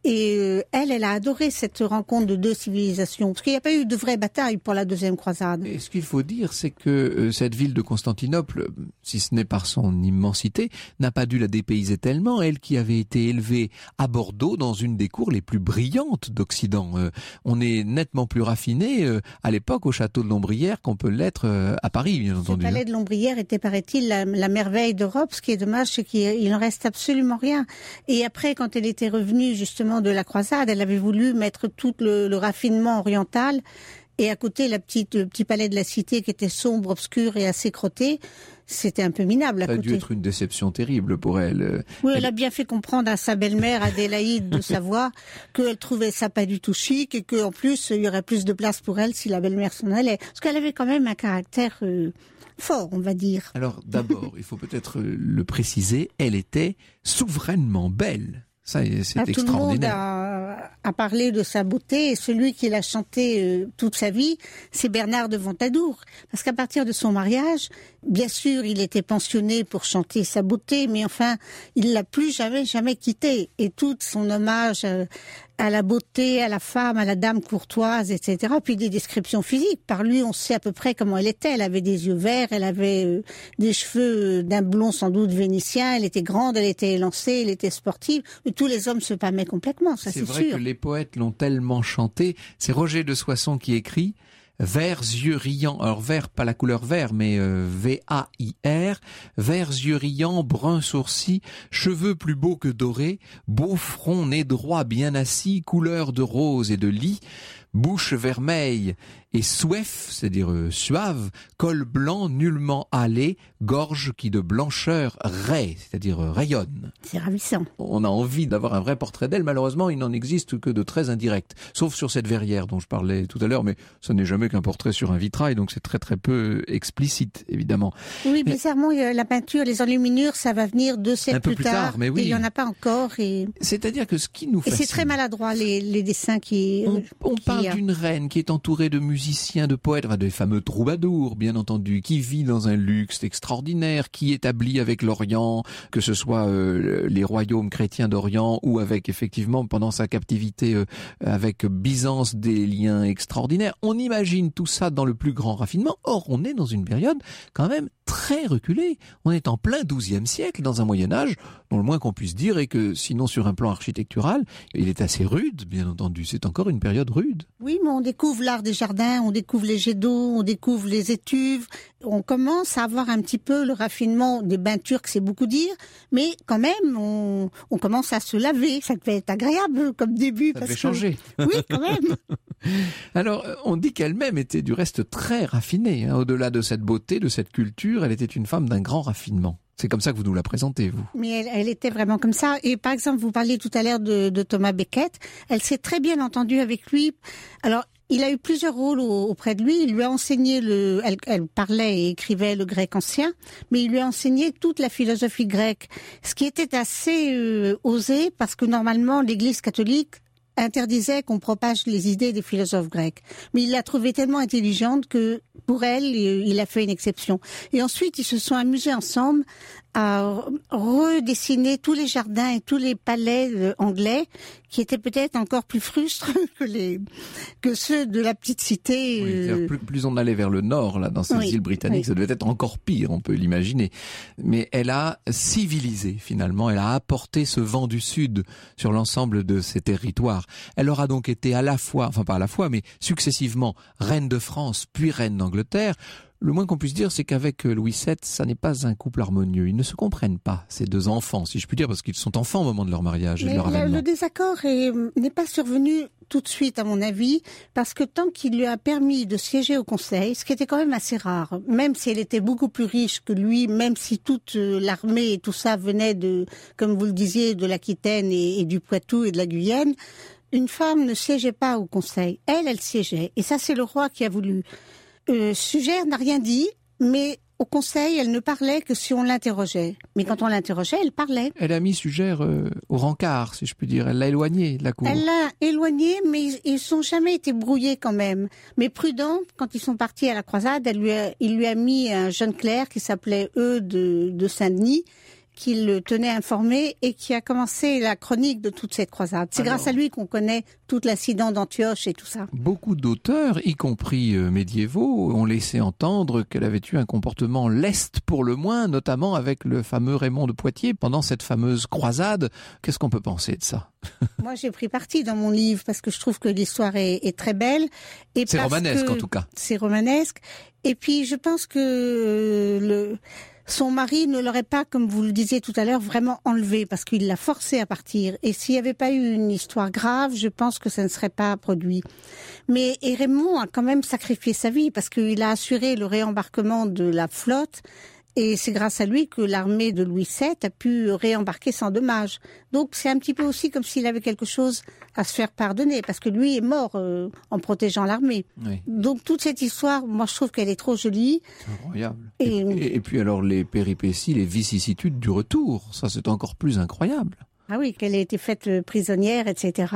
Et elle a adoré cette rencontre de deux civilisations, parce qu'il n'y a pas eu de vraie bataille pour la deuxième croisade. Et ce qu'il faut dire, c'est que cette ville de Constantinople, si ce n'est par son immensité, n'a pas dû la dépayser tellement, elle qui avait été élevée à Bordeaux dans une des cours les plus brillantes d'Occident. On est nettement plus raffiné à l'époque au château de Lombrières qu'on peut l'être à Paris, bien entendu. Le palais de Lombrières était, paraît-il, la merveille d'Europe. Ce qui est dommage, c'est qu'il n'en reste absolument rien. Et après, quand elle était revenue justement de la croisade, elle avait voulu mettre tout le raffinement oriental, et à côté le petit palais de la Cité qui était sombre, obscur et assez crotté. C'était un peu minable à côté. Ça a dû être une déception terrible pour elle. Oui, elle a bien fait comprendre à sa belle-mère Adélaïde de Savoie qu'elle trouvait ça pas du tout chic, et qu'en plus il y aurait plus de place pour elle si la belle-mère s'en allait. Parce qu'elle avait quand même un caractère fort, on va dire. Alors d'abord, il faut peut-être le préciser, elle était souverainement belle. Ça, c'est extraordinaire. Tout le monde a parlé de sa beauté, et celui qui l'a chanté toute sa vie, c'est Bernard de Ventadour. Parce qu'à partir de son mariage, bien sûr, il était pensionné pour chanter sa beauté, mais enfin, il l'a plus jamais quitté. Et tout son hommage à la beauté, à la femme, à la dame courtoise, etc. Puis des descriptions physiques. Par lui, on sait à peu près comment elle était. Elle avait des yeux verts, elle avait des cheveux d'un blond sans doute vénitien, elle était grande, elle était élancée, elle était sportive. Mais tous les hommes se pâmaient complètement, ça c'est sûr. C'est vrai que les poètes l'ont tellement chanté. C'est Roger de Soissons qui écrit « Verts yeux riants », alors vert, pas la couleur vert, mais V-A-I-R, verts yeux riants, bruns sourcils, cheveux plus beaux que dorés, beau front, nez droit bien assis, couleur de rose et de lis, bouche vermeille et souef, c'est-à-dire suave, col blanc nullement hâlé, gorge qui de blancheur raie, c'est-à-dire rayonne. C'est ravissant. On a envie d'avoir un vrai portrait d'elle, malheureusement il n'en existe que de très indirects, sauf sur cette verrière dont je parlais tout à l'heure, mais ce n'est jamais qu'un portrait sur un vitrail, donc c'est très très peu explicite, évidemment. Oui, bizarrement, la peinture, les enluminures, ça va venir 2 siècles plus tard, mais oui. Et il n'y en a pas encore. C'est-à-dire que ce qui nous fascine... Et c'est très maladroit, les dessins qui... On parle d'une reine qui est entourée de musiciens, de poètes, enfin, des fameux troubadours, bien entendu, qui vit dans un luxe extraordinaire, qui établit avec l'Orient, que ce soit les royaumes chrétiens d'Orient, ou avec, effectivement, pendant sa captivité avec Byzance, des liens extraordinaires. On imagine tout ça dans le plus grand raffinement. Or, on est dans une période quand même très reculée. On est en plein XIIe siècle, dans un Moyen-Âge, dont le moins qu'on puisse dire est que, sinon sur un plan architectural, il est assez rude, bien entendu. C'est encore une période rude. Oui, mais on découvre l'art des jardins, on découvre les jets d'eau, on découvre les étuves. On commence à avoir un petit peu le raffinement des bains turcs, c'est beaucoup dire, mais quand même, on commence à se laver. Ça devait être agréable comme début. Ça devait changer. Oui, quand même. Alors, on dit qu'elle-même était du reste très raffinée. Hein. Au-delà de cette beauté, de cette culture, elle était une femme d'un grand raffinement. C'est comme ça que vous nous la présentez, vous. Mais elle était vraiment comme ça. Et par exemple, vous parliez tout à l'heure de Thomas Becket. Elle s'est très bien entendue avec lui. Alors, il a eu plusieurs rôles auprès de lui. Il lui a enseigné elle parlait et écrivait le grec ancien, mais il lui a enseigné toute la philosophie grecque. Ce qui était assez osé, parce que normalement, l'Église catholique interdisait qu'on propage les idées des philosophes grecs. Mais il l'a trouvée tellement intelligente que, pour elle, il a fait une exception. Et ensuite, ils se sont amusés ensemble à redessiner tous les jardins et tous les palais anglais, qui étaient peut-être encore plus frustres que ceux de la petite cité. Oui, plus on allait vers le nord, là, dans ces îles britanniques, ça devait être encore pire, on peut l'imaginer. Mais elle a civilisé, finalement, elle a apporté ce vent du sud sur l'ensemble de ces territoires. Elle aura donc été à la fois, enfin pas à la fois, mais successivement reine de France, puis reine d'Angleterre. Le moins qu'on puisse dire, c'est qu'avec Louis VII, ça n'est pas un couple harmonieux. Ils ne se comprennent pas, ces deux enfants, si je puis dire, parce qu'ils sont enfants au moment de leur mariage et de leur avènement. Le désaccord n'est pas survenu tout de suite, à mon avis, parce que tant qu'il lui a permis de siéger au Conseil, ce qui était quand même assez rare, même si elle était beaucoup plus riche que lui, même si toute l'armée et tout ça venait de, comme vous le disiez, de l'Aquitaine et du Poitou et de la Guyenne, une femme ne siégeait pas au Conseil. Elle siégeait. Et ça, c'est le roi qui a voulu. Sugère n'a rien dit, mais au Conseil, elle ne parlait que si on l'interrogeait. Mais quand on l'interrogeait, elle parlait. Elle a mis Sugère au rencard, si je puis dire. Elle l'a éloigné de la cour. Elle l'a éloigné, mais ils n'ont jamais été brouillés quand même. Mais Prudent, quand ils sont partis à la croisade, il lui a mis un jeune clerc qui s'appelait de Saint-Denis, qui le tenait informé et qui a commencé la chronique de toute cette croisade. C'est grâce à lui qu'on connaît tout l'incident d'Antioche et tout ça. Beaucoup d'auteurs, y compris médiévaux, ont laissé entendre qu'elle avait eu un comportement leste pour le moins, notamment avec le fameux Raymond de Poitiers pendant cette fameuse croisade. Qu'est-ce qu'on peut penser de ça ? Moi, j'ai pris parti dans mon livre parce que je trouve que l'histoire est très belle. Et c'est romanesque en tout cas. C'est romanesque. Et puis, je pense que son mari ne l'aurait pas, comme vous le disiez tout à l'heure, vraiment enlevé parce qu'il l'a forcé à partir. Et s'il n'y avait pas eu une histoire grave, je pense que ça ne serait pas produit. Mais Raymond a quand même sacrifié sa vie parce qu'il a assuré le réembarquement de la flotte. Et c'est grâce à lui que l'armée de Louis VII a pu réembarquer sans dommage. Donc c'est un petit peu aussi comme s'il avait quelque chose à se faire pardonner, parce que lui est mort en protégeant l'armée. Oui. Donc toute cette histoire, moi je trouve qu'elle est trop jolie. C'est incroyable. Et puis alors les péripéties, les vicissitudes du retour, ça c'est encore plus incroyable. Ah oui, qu'elle a été faite prisonnière, etc.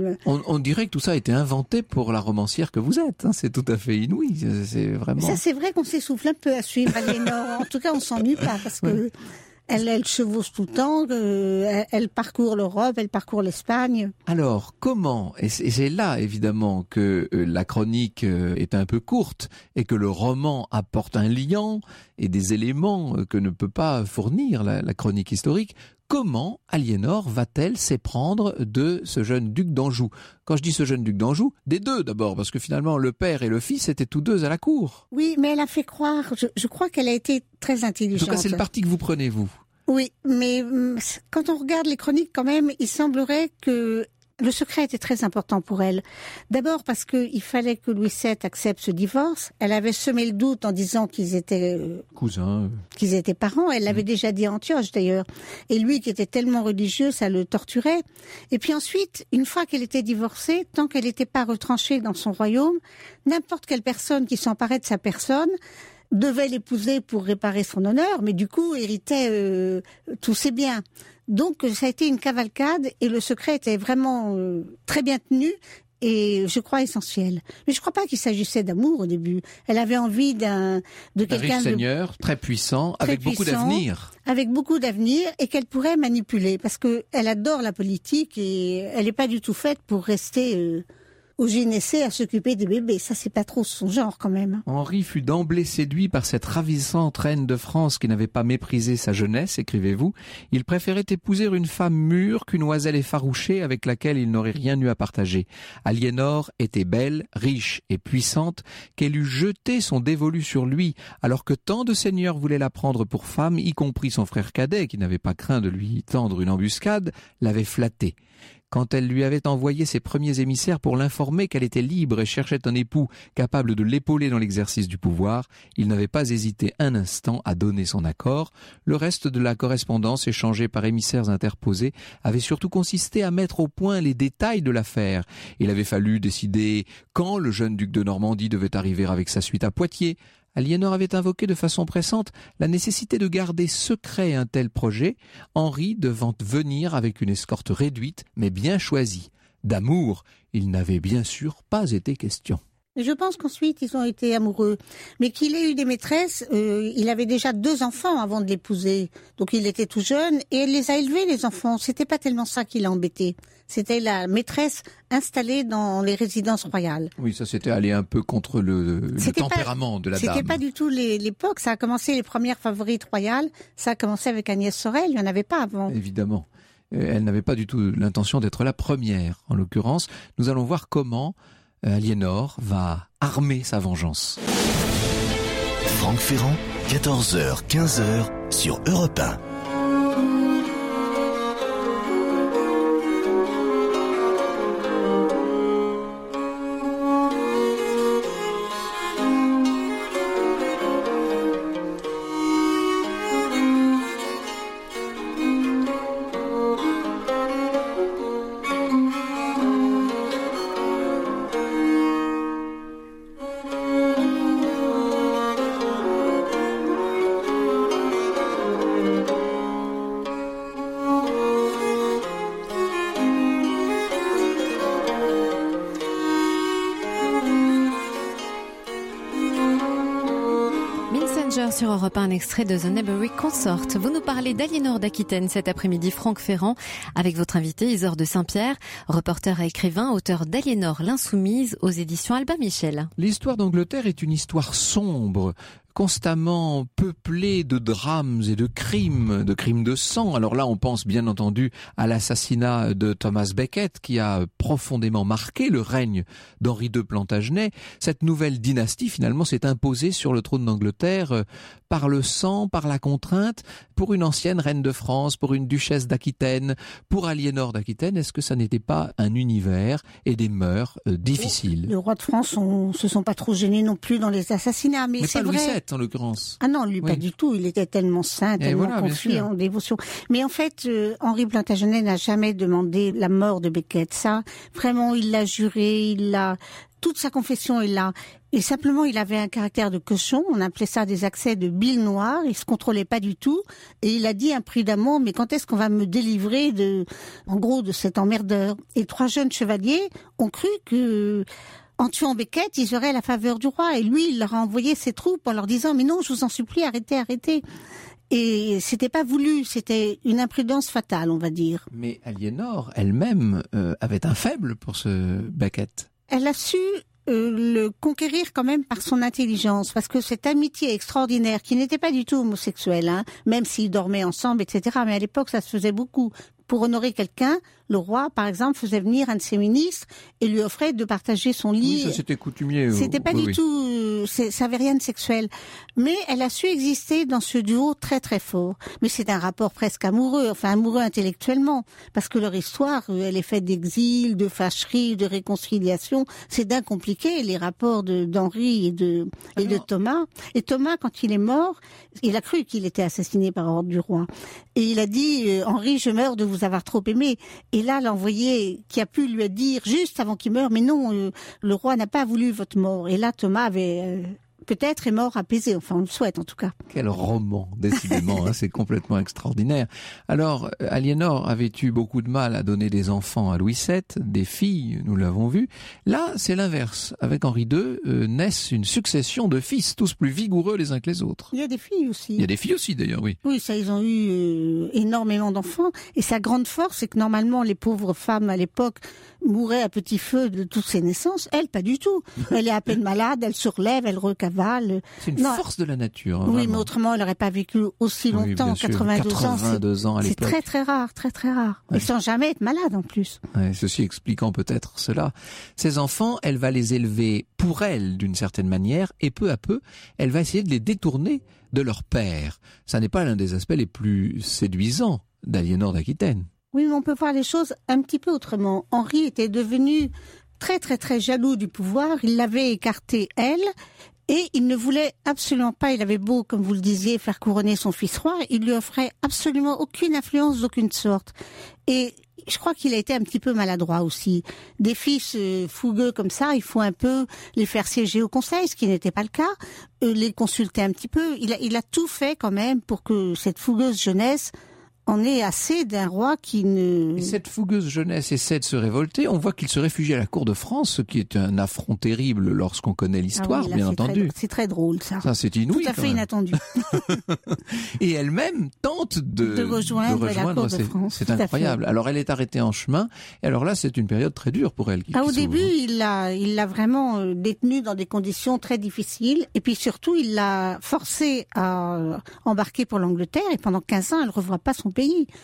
On dirait que tout ça a été inventé pour la romancière que vous êtes. Hein. C'est tout à fait inouï. C'est vraiment. Ça, c'est vrai qu'on s'essouffle un peu à suivre Aliénor. En tout cas, on s'ennuie pas parce que elle chevauche tout le temps. Elle parcourt l'Europe, elle parcourt l'Espagne. Alors, comment ? Et c'est là, évidemment, que la chronique est un peu courte et que le roman apporte un lien et des éléments que ne peut pas fournir la chronique historique. Comment Aliénor va-t-elle s'éprendre de ce jeune duc d'Anjou ? Quand je dis ce jeune duc d'Anjou, des deux d'abord, parce que finalement le père et le fils étaient tous deux à la cour. Oui, mais elle a fait croire, je crois qu'elle a été très intelligente. En tout cas, c'est le parti que vous prenez, vous. Oui, mais quand on regarde les chroniques quand même, il semblerait que le secret était très important pour elle. D'abord parce qu'il fallait que Louis VII accepte ce divorce. Elle avait semé le doute en disant qu'ils étaient cousins, qu'ils étaient parents. Elle l'avait déjà dit à Antioche d'ailleurs. Et lui qui était tellement religieux, ça le torturait. Et puis ensuite, une fois qu'elle était divorcée, tant qu'elle n'était pas retranchée dans son royaume, n'importe quelle personne qui s'emparait de sa personne devait l'épouser pour réparer son honneur, mais du coup héritait tous ses biens. Donc ça a été une cavalcade et le secret était vraiment très bien tenu et je crois essentiel. Mais je crois pas qu'il s'agissait d'amour au début. Elle avait envie de quelqu'un riche seigneur, très puissant, avec beaucoup d'avenir. Avec beaucoup d'avenir et qu'elle pourrait manipuler parce que elle adore la politique et elle n'est pas du tout faite pour rester au gynécée à s'occuper des bébés. Ça, c'est pas trop son genre, quand même. Henri fut d'emblée séduit par cette ravissante reine de France qui n'avait pas méprisé sa jeunesse, écrivez-vous. Il préférait épouser une femme mûre qu'une oiselle effarouchée avec laquelle il n'aurait rien eu à partager. Aliénor était belle, riche et puissante, qu'elle eût jeté son dévolu sur lui, alors que tant de seigneurs voulaient la prendre pour femme, y compris son frère cadet, qui n'avait pas craint de lui tendre une embuscade, l'avait flatté. Quand elle lui avait envoyé ses premiers émissaires pour l'informer qu'elle était libre et cherchait un époux capable de l'épauler dans l'exercice du pouvoir, il n'avait pas hésité un instant à donner son accord. Le reste de la correspondance échangée par émissaires interposés avait surtout consisté à mettre au point les détails de l'affaire. Il avait fallu décider quand le jeune duc de Normandie devait arriver avec sa suite à Poitiers. Aliénor avait invoqué de façon pressante la nécessité de garder secret un tel projet, Henri devant venir avec une escorte réduite mais bien choisie. D'amour, il n'avait bien sûr pas été question. Je pense qu'ensuite, ils ont été amoureux. Mais qu'il ait eu des maîtresses, il avait déjà 2 enfants avant de l'épouser. Donc il était tout jeune et elle les a élevés, les enfants. C'était pas tellement ça qui l'a embêté. C'était la maîtresse installée dans les résidences royales. Oui, ça c'était aller un peu contre le tempérament de la dame. C'était pas du tout l'époque. Ça a commencé, les premières favorites royales, ça a commencé avec Agnès Sorel. Il n'y en avait pas avant. Évidemment. Elle n'avait pas du tout l'intention d'être la première, en l'occurrence. Nous allons voir comment Aliénor va armer sa vengeance. Franck Ferrand, 14h, 15h sur Europe 1. l'heure sur Europe 1, un extrait de The Neighborhood Consort. Vous nous parlez d'Aliénor d'Aquitaine cet après-midi, Franck Ferrand, avec votre invité Isidore de Saint-Pierre, reporter et écrivain, auteur d'Aliénor l'Insoumise aux éditions Albin Michel. L'histoire d'Angleterre est une histoire sombre, constamment peuplée de drames et de crimes de sang. Alors là, on pense bien entendu à l'assassinat de Thomas Becket qui a profondément marqué le règne d'Henri II Plantagenet. Cette nouvelle dynastie, finalement, s'est imposée sur le trône d'Angleterre par le sang, par la contrainte, pour une ancienne reine de France, pour une duchesse d'Aquitaine, pour Aliénor d'Aquitaine. Est-ce que ça n'était pas un univers et des mœurs difficiles? Les rois de France se sont pas trop gênés non plus dans les assassinats, mais c'est pas vrai. Louis VII, en l'occurrence. Ah non, lui pas du tout. Il était tellement saint, tellement confié en dévotion. Mais en fait, Henri Plantagenet n'a jamais demandé la mort de Becket. Ça, vraiment, il l'a juré, toute sa confession est là. Et simplement, il avait un caractère de cochon. On appelait ça des accès de bile noire. Il se contrôlait pas du tout. Et il a dit imprudemment, mais quand est-ce qu'on va me délivrer de cet emmerdeur? Et 3 jeunes chevaliers ont cru que, en tuant Becket, ils auraient la faveur du roi. Et lui, il leur a envoyé ses troupes en leur disant, mais non, je vous en supplie, arrêtez. Et c'était pas voulu, c'était une imprudence fatale, on va dire. Mais Aliénor, elle-même, avait un faible pour ce Becket. Elle a su le conquérir quand même par son intelligence, parce que cette amitié extraordinaire, qui n'était pas du tout homosexuelle, même s'ils dormaient ensemble, etc. Mais à l'époque, ça se faisait beaucoup. Pour honorer quelqu'un, le roi, par exemple, faisait venir un de ses ministres et lui offrait de partager son lit. Oui, ça c'était coutumier. C'était pas du tout, ça avait rien de sexuel. Mais elle a su exister dans ce duo très très fort. Mais c'est un rapport presque amoureux, enfin amoureux intellectuellement, parce que leur histoire, elle est faite d'exil, de fâcherie, de réconciliation. C'est d'un compliqué, les rapports d'Henri et de Thomas. Et Thomas, quand il est mort, il a cru qu'il était assassiné par ordre du roi. Et il a dit, Henri, je meurs de vous avoir trop aimé. Et là, l'envoyé qui a pu lui dire juste avant qu'il meure, mais non, le roi n'a pas voulu votre mort. Et là, Thomas avait peut-être est mort apaisé. Enfin, on le souhaite en tout cas. Quel roman, décidément, c'est complètement extraordinaire. Alors, Aliénor avait eu beaucoup de mal à donner des enfants à Louis VII, des filles, nous l'avons vu. Là, c'est l'inverse. Avec Henri II, naissent une succession de fils, tous plus vigoureux les uns que les autres. Il y a des filles aussi. Il y a des filles aussi, d'ailleurs, oui. Oui, ça, ils ont eu énormément d'enfants. Et sa grande force, c'est que normalement, les pauvres femmes à l'époque mouraient à petit feu de toutes ses naissances. Elle, pas du tout. Elle est à peine malade, elle se relève, elle recavale. C'est une force de la nature. Oui, mais autrement, elle n'aurait pas vécu aussi longtemps. Oui, 82 ans à l'époque. C'est très très rare, très très rare. Ouais. Et sans jamais être malade en plus. Ouais, ceci expliquant peut-être cela. Ces enfants, elle va les élever pour elle d'une certaine manière, et peu à peu, elle va essayer de les détourner de leur père. Ça n'est pas l'un des aspects les plus séduisants d'Aliénor d'Aquitaine. Oui, mais on peut voir les choses un petit peu autrement. Henri était devenu très très très jaloux du pouvoir. Il l'avait écarté, elle. Et il ne voulait absolument pas, il avait beau, comme vous le disiez, faire couronner son fils roi, il lui offrait absolument aucune influence d'aucune sorte. Et je crois qu'il a été un petit peu maladroit aussi. Des fils fougueux comme ça, il faut un peu les faire siéger au conseil, ce qui n'était pas le cas, les consulter un petit peu. Il a tout fait quand même pour que cette fougueuse jeunesse en ait assez d'un roi qui ne... Et cette fougueuse jeunesse essaie de se révolter. On voit qu'il se réfugie à la cour de France, ce qui est un affront terrible lorsqu'on connaît l'histoire, bien entendu. C'est très drôle, ça. Ça, c'est inouï. Tout à fait inattendu. Et elle-même tente de rejoindre la cour de France. C'est incroyable. Alors, elle est arrêtée en chemin. Et alors là, c'est une période très dure pour elle. Au début, il l'a vraiment détenue dans des conditions très difficiles. Et puis surtout, il l'a forcée à embarquer pour l'Angleterre. Et pendant 15 ans, elle ne revoit pas son pays.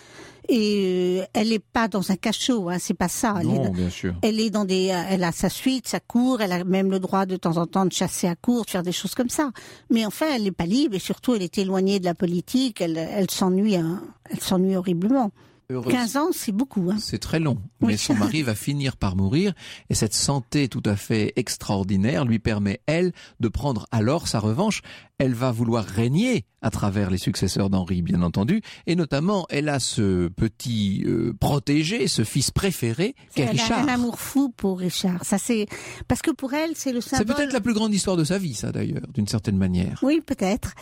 Et elle n'est pas dans un cachot, c'est pas ça. Bien sûr. Elle a sa suite, sa cour, elle a même le droit de temps en temps de chasser à cour, de faire des choses comme ça. Mais enfin, elle n'est pas libre et surtout, elle est éloignée de la politique. Elle s'ennuie horriblement. 15 ans, c'est beaucoup. C'est très long. Oui. Mais son mari va finir par mourir et cette santé tout à fait extraordinaire lui permet, elle, de prendre alors sa revanche. Elle va vouloir régner à travers les successeurs d'Henri, bien entendu. Et notamment, elle a ce petit protégé, ce fils préféré, qu'est Richard. Elle a un amour fou pour Richard. Ça, parce que pour elle, c'est le symbole... C'est peut-être la plus grande histoire de sa vie, ça, d'ailleurs, d'une certaine manière. Oui, peut-être.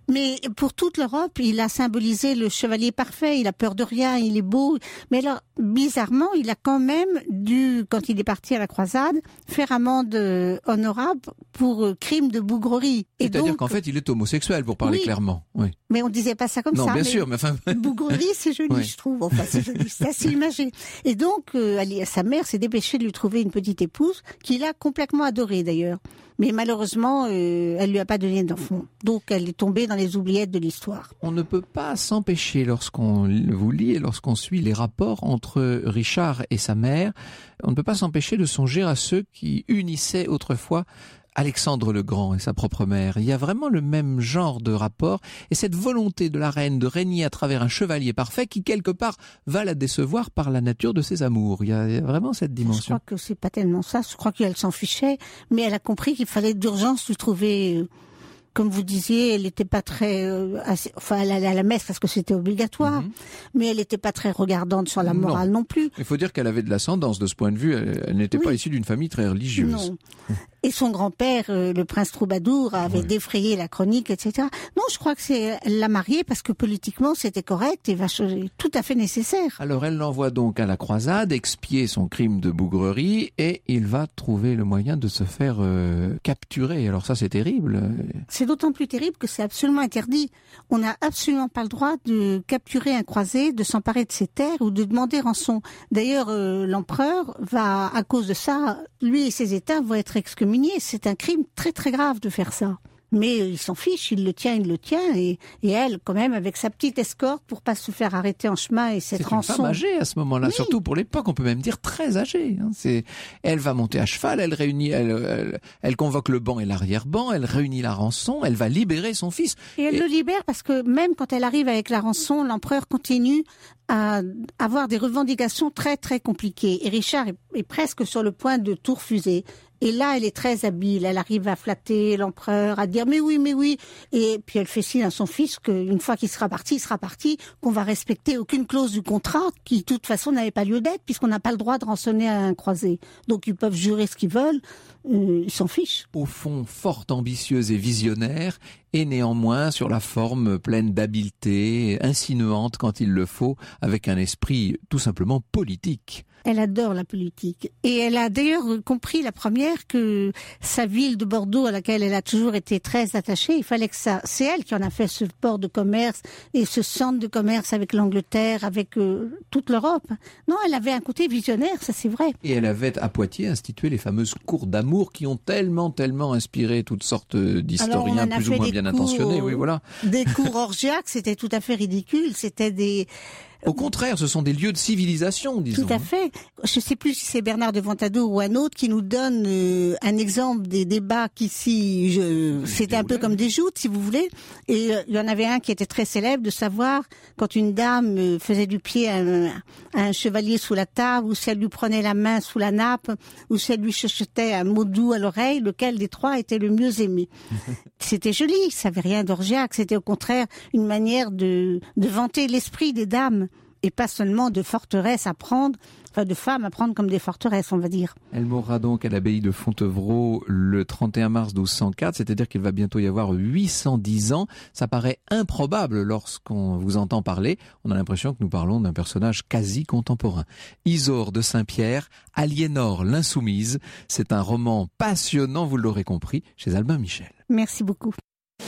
Mais pour toute l'Europe, il a symbolisé le chevalier parfait, il a peur de rien, il est beau. Mais alors, bizarrement, il a quand même dû, quand il est parti à la croisade, faire amende honorable pour crime de bougrerie. C'est-à-dire qu'en fait, il est homosexuel, pour parler clairement. Oui. Mais on disait pas ça comme ça. Non, bien sûr, mais enfin... Bougrerie, c'est joli, je trouve. Enfin, c'est joli, c'est assez imagé. Et donc, sa mère s'est dépêchée de lui trouver une petite épouse, qu'il a complètement adorée d'ailleurs. Mais malheureusement, elle lui a pas donné d'enfant. Donc, elle est tombée dans les oubliettes de l'histoire. On ne peut pas s'empêcher, lorsqu'on vous lit et lorsqu'on suit les rapports entre Richard et sa mère, on ne peut pas s'empêcher de songer à ceux qui unissaient autrefois Alexandre le Grand et sa propre mère. Il y a vraiment le même genre de rapport et cette volonté de la reine de régner à travers un chevalier parfait qui, quelque part, va la décevoir par la nature de ses amours. Il y a vraiment cette dimension. Je crois que c'est pas tellement ça. Je crois qu'elle s'en fichait, mais elle a compris qu'il fallait d'urgence lui trouver... Comme vous disiez, elle n'était pas très... elle allait à la messe parce que c'était obligatoire, mais elle n'était pas très regardante sur la morale non plus. Il faut dire qu'elle avait de l'ascendance de ce point de vue. Elle n'était pas issue d'une famille très religieuse. Non. Et son grand-père, le prince Troubadour, avait défrayé la chronique, etc. Non, je crois que elle l'a marié parce que politiquement, c'était correct et tout à fait nécessaire. Alors, elle l'envoie donc à la croisade, expier son crime de bougrerie, et il va trouver le moyen de se faire capturer. Alors ça, c'est terrible. C'est d'autant plus terrible que c'est absolument interdit. On n'a absolument pas le droit de capturer un croisé, de s'emparer de ses terres ou de demander rançon. D'ailleurs, l'empereur va, à cause de ça, lui et ses États vont être excommuniés. C'est un crime très très grave de faire ça. Mais il s'en fiche, il le tient, et elle, quand même, avec sa petite escorte pour pas se faire arrêter en chemin et cette rançon. C'est une femme âgée à ce moment-là, surtout pour l'époque, on peut même dire très âgée. Elle va monter à cheval, elle réunit, elle convoque le banc et l'arrière-banc, elle réunit la rançon, elle va libérer son fils. Et elle le libère parce que même quand elle arrive avec la rançon, l'empereur continue à avoir des revendications très très compliquées. Et Richard est presque sur le point de tout refuser. Et là, elle est très habile. Elle arrive à flatter l'empereur, à dire mais oui. Et puis elle fait signe à son fils qu'une fois qu'il sera parti, qu'on va respecter aucune clause du contrat qui, de toute façon, n'avait pas lieu d'être puisqu'on n'a pas le droit de rançonner à un croisé. Donc ils peuvent jurer ce qu'ils veulent. Ils s'en fichent. Au fond, fort ambitieuse et visionnaire, et néanmoins sur la forme pleine d'habileté, insinuante quand il le faut, avec un esprit tout simplement politique. Elle adore la politique. Et elle a d'ailleurs compris, la première, que sa ville de Bordeaux, à laquelle elle a toujours été très attachée, il fallait que c'est elle qui en a fait ce port de commerce et ce centre de commerce avec l'Angleterre, avec toute l'Europe. Non, elle avait un côté visionnaire, ça c'est vrai. Et elle avait à Poitiers institué les fameuses cours d'amour qui ont tellement inspiré toutes sortes d'historiens plus ou moins bien intentionnés. Oui, voilà. Des cours orgiaques, c'était tout à fait ridicule. C'était des... Au contraire, ce sont des lieux de civilisation, disons. Tout à fait. Je ne sais plus si c'est Bernard de Ventadour ou un autre qui nous donne un exemple des débats qu'ici, c'était un peu comme des joutes, si vous voulez. Et il y en avait un qui était très célèbre de savoir quand une dame faisait du pied à un chevalier sous la table, ou si elle lui prenait la main sous la nappe, ou si elle lui chuchotait un mot doux à l'oreille, lequel des trois était le mieux aimé. C'était joli, ça n'avait rien d'orgiaque, c'était au contraire une manière de vanter l'esprit des dames. Et pas seulement de forteresses à prendre, enfin de femmes à prendre comme des forteresses, on va dire. Elle mourra donc à l'abbaye de Fontevraud le 31 mars 1204, c'est-à-dire qu'il va bientôt y avoir 810 ans. Ça paraît improbable lorsqu'on vous entend parler. On a l'impression que nous parlons d'un personnage quasi contemporain. Isaure de Saint-Pierre, Aliénor l'Insoumise, c'est un roman passionnant, vous l'aurez compris, chez Albin Michel. Merci beaucoup.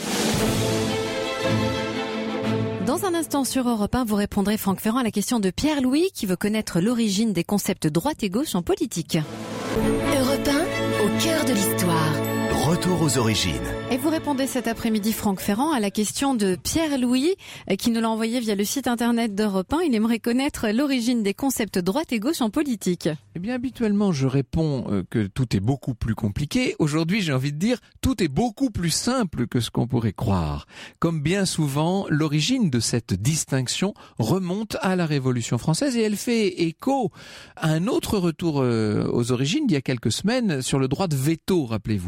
Dans un instant sur Europe 1, vous répondrez, Franck Ferrand, à la question de Pierre-Louis qui veut connaître l'origine des concepts droite et gauche en politique. Europe 1, au cœur de l'histoire. Retour aux origines. Et vous répondez cet après-midi, Franck Ferrand, à la question de Pierre-Louis qui nous l'a envoyé via le site internet d'Europe 1. Il aimerait connaître l'origine des concepts droite et gauche en politique. Eh bien, habituellement, je réponds que tout est beaucoup plus compliqué. Aujourd'hui, j'ai envie de dire, tout est beaucoup plus simple que ce qu'on pourrait croire. Comme bien souvent, l'origine de cette distinction remonte à la Révolution française et elle fait écho à un autre retour aux origines d'il y a quelques semaines sur le droit de veto, rappelez-vous.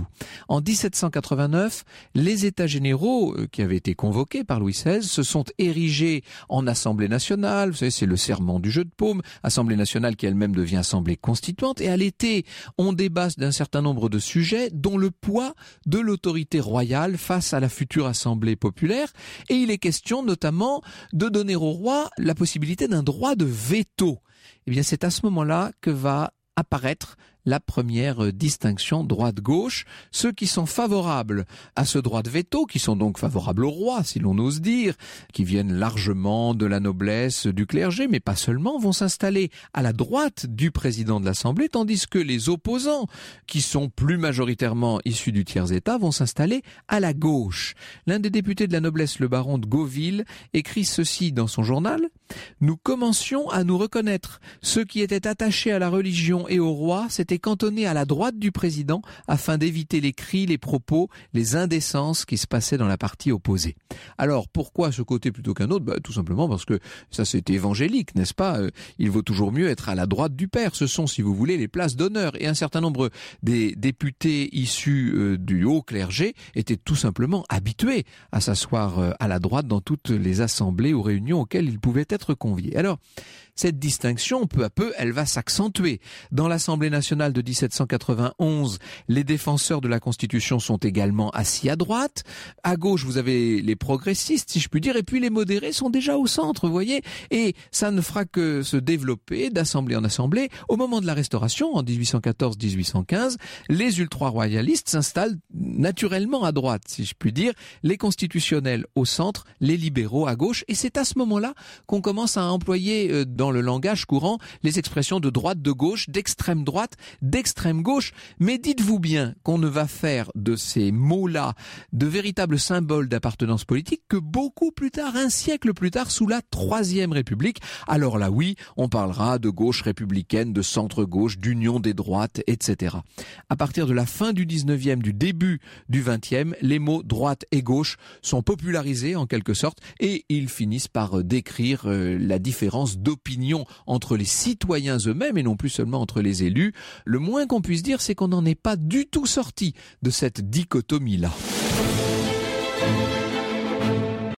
En 1789, les États généraux, qui avaient été convoqués par Louis XVI, se sont érigés en Assemblée nationale. Vous savez, c'est le serment du jeu de paume. Assemblée nationale qui elle-même devient Assemblée constituante. Et à l'été, on débat d'un certain nombre de sujets, dont le poids de l'autorité royale face à la future Assemblée populaire. Et il est question notamment de donner au roi la possibilité d'un droit de veto. Eh bien, c'est à ce moment-là que va apparaître la première distinction droite-gauche. Ceux qui sont favorables à ce droit de veto, qui sont donc favorables au roi, si l'on ose dire, qui viennent largement de la noblesse, du clergé, mais pas seulement, vont s'installer à la droite du président de l'Assemblée, tandis que les opposants, qui sont plus majoritairement issus du tiers-état, vont s'installer à la gauche. L'un des députés de la noblesse, le baron de Gauville, écrit ceci dans son journal: « Nous commencions à nous reconnaître. Ceux qui étaient attachés à la religion et au roi s'étaient cantonnés à la droite du président afin d'éviter les cris, les propos, les indécences qui se passaient dans la partie opposée. » Alors, pourquoi ce côté plutôt qu'un autre ? Tout simplement parce que ça c'était évangélique, n'est-ce pas ? Il vaut toujours mieux être à la droite du père. Ce sont, si vous voulez, les places d'honneur. Et un certain nombre des députés issus du haut clergé étaient tout simplement habitués à s'asseoir à la droite dans toutes les assemblées ou réunions auxquelles ils pouvaient être conviés. Alors, cette distinction, peu à peu, elle va s'accentuer. Dans l'Assemblée nationale de 1791, les défenseurs de la Constitution sont également assis à droite. À gauche, vous avez les progressistes, si je puis dire, et puis les modérés sont déjà au centre, vous voyez. Et ça ne fera que se développer d'assemblée en assemblée. Au moment de la Restauration, en 1814-1815, les ultra-royalistes s'installent naturellement à droite, si je puis dire. Les constitutionnels au centre, les libéraux à gauche. Et c'est à ce moment-là qu'on commence à employer dans le langage courant les expressions de droite, de gauche, d'extrême droite, d'extrême gauche. Mais dites-vous bien qu'on ne va faire de ces mots-là de véritables symboles d'appartenance politique que beaucoup plus tard, un siècle plus tard, sous la Troisième République. Alors là, oui, on parlera de gauche républicaine, de centre-gauche, d'union des droites, etc. À partir de la fin du 19e, du début du 20e, les mots droite et gauche sont popularisés en quelque sorte et ils finissent par décrire la différence d'opinion entre les citoyens eux-mêmes et non plus seulement entre les élus. Le moins qu'on puisse dire, c'est qu'on n'en est pas du tout sorti de cette dichotomie-là.